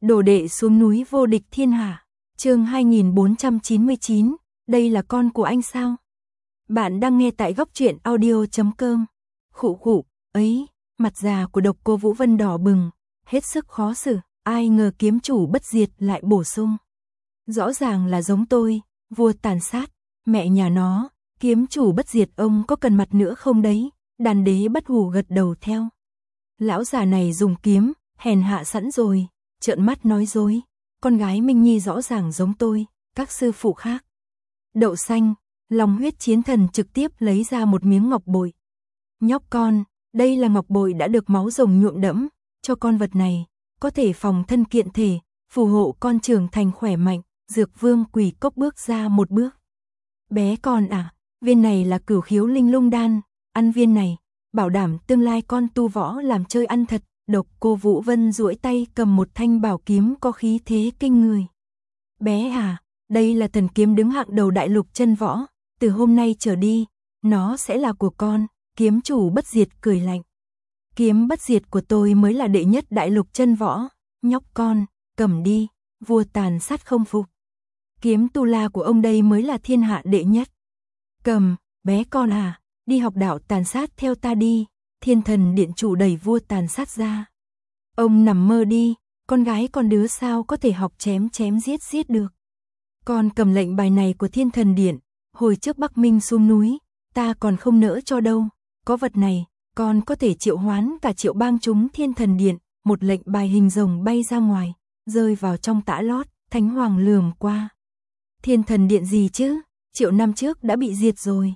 Đồ đệ xuống núi vô địch thiên hạ. Chương 2499, đây là con của anh sao? Bạn đang nghe tại góc truyện audio.com. Khụ khụ, ấy, mặt già của Độc Cô Vũ Vân đỏ bừng, hết sức khó xử, ai ngờ kiếm chủ bất diệt lại bổ sung. Rõ ràng là giống tôi, vua tàn sát, mẹ nhà nó, kiếm chủ bất diệt ông có cần mặt nữa không đấy? Đàn đế bất hủ gật đầu theo. Lão già này dùng kiếm, hèn hạ sẵn rồi, trợn mắt nói dối, con gái Minh Nhi rõ ràng giống tôi, các sư phụ khác. Đậu xanh, lòng huyết chiến thần trực tiếp lấy ra một miếng ngọc bội. Nhóc con, đây là ngọc bội đã được máu rồng nhuộm đẫm, cho con vật này, có thể phòng thân kiện thể, phù hộ con trưởng thành khỏe mạnh. Dược vương Quỷ Cốc bước ra một bước. Bé con à, viên này là Cửu Khiếu Linh Lung đan, ăn viên này, bảo đảm tương lai con tu võ làm chơi ăn thật. Độc Cô Vũ Vân duỗi tay cầm một thanh bảo kiếm có khí thế kinh người. Bé à, đây là thần kiếm đứng hạng đầu đại lục chân võ, từ hôm nay trở đi, nó sẽ là của con. Kiếm chủ bất diệt cười lạnh. Kiếm bất diệt của tôi mới là đệ nhất đại lục chân võ, nhóc con, cầm đi, vua tàn sát không phục. Kiếm tu la của ông đây mới là thiên hạ đệ nhất. Cầm, bé con à, đi học đạo tàn sát theo ta đi. Thiên thần điện chủ đẩy vua tàn sát ra. Ông nằm mơ đi, con gái con đứa sao có thể học chém giết được. Con cầm lệnh bài này của thiên thần điện, hồi trước Bắc Minh xuống núi, ta còn không nỡ cho đâu. Có vật này, con có thể triệu hoán cả triệu bang chúng thiên thần điện. Một lệnh bài hình rồng bay ra ngoài, rơi vào trong tã lót. Thánh Hoàng lườm qua. Thiên thần điện gì chứ, triệu năm trước đã bị diệt rồi.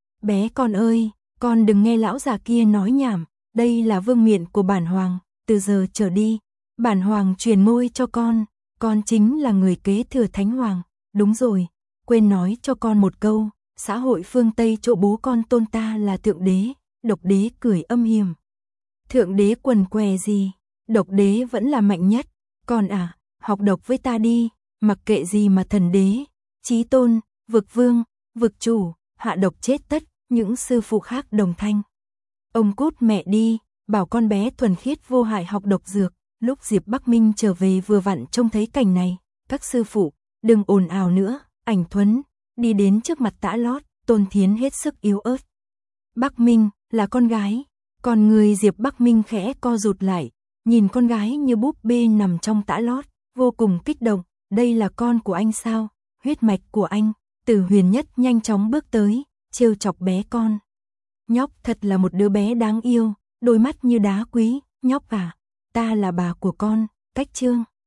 Bé con ơi, con đừng nghe lão già kia nói nhảm, đây là vương miện của bản hoàng, từ giờ trở đi, bản hoàng truyền ngôi cho con chính là người kế thừa Thánh Hoàng. Đúng rồi, quên nói cho con một câu, xã hội phương Tây chỗ bố con tôn ta là thượng đế. Độc đế cười âm hiểm. Thượng đế quần què gì, độc đế vẫn là mạnh nhất, con à, học độc với ta đi, mặc kệ gì mà thần đế, chí tôn, vực vương, vực chủ, hạ độc chết tất. Những sư phụ khác đồng thanh. Ông cút mẹ đi, bảo con bé thuần khiết vô hại học độc dược. Lúc Diệp Bắc Minh trở về vừa vặn trông thấy cảnh này. Các sư phụ, đừng ồn ào nữa. Ảnh Thuấn, đi đến trước mặt tã lót. Tôn Thiến hết sức yếu ớt. Bắc Minh, là con gái. Còn người Diệp Bắc Minh khẽ co rụt lại. Nhìn con gái như búp bê nằm trong tã lót. Vô cùng kích động. Đây là con của anh sao? Huyết mạch của anh. Tử Huyền Nhất nhanh chóng bước tới. Trêu chọc bé con. Nhóc thật là một đứa bé đáng yêu, đôi mắt như đá quý. Nhóc à, ta là bà của con. Cách chương.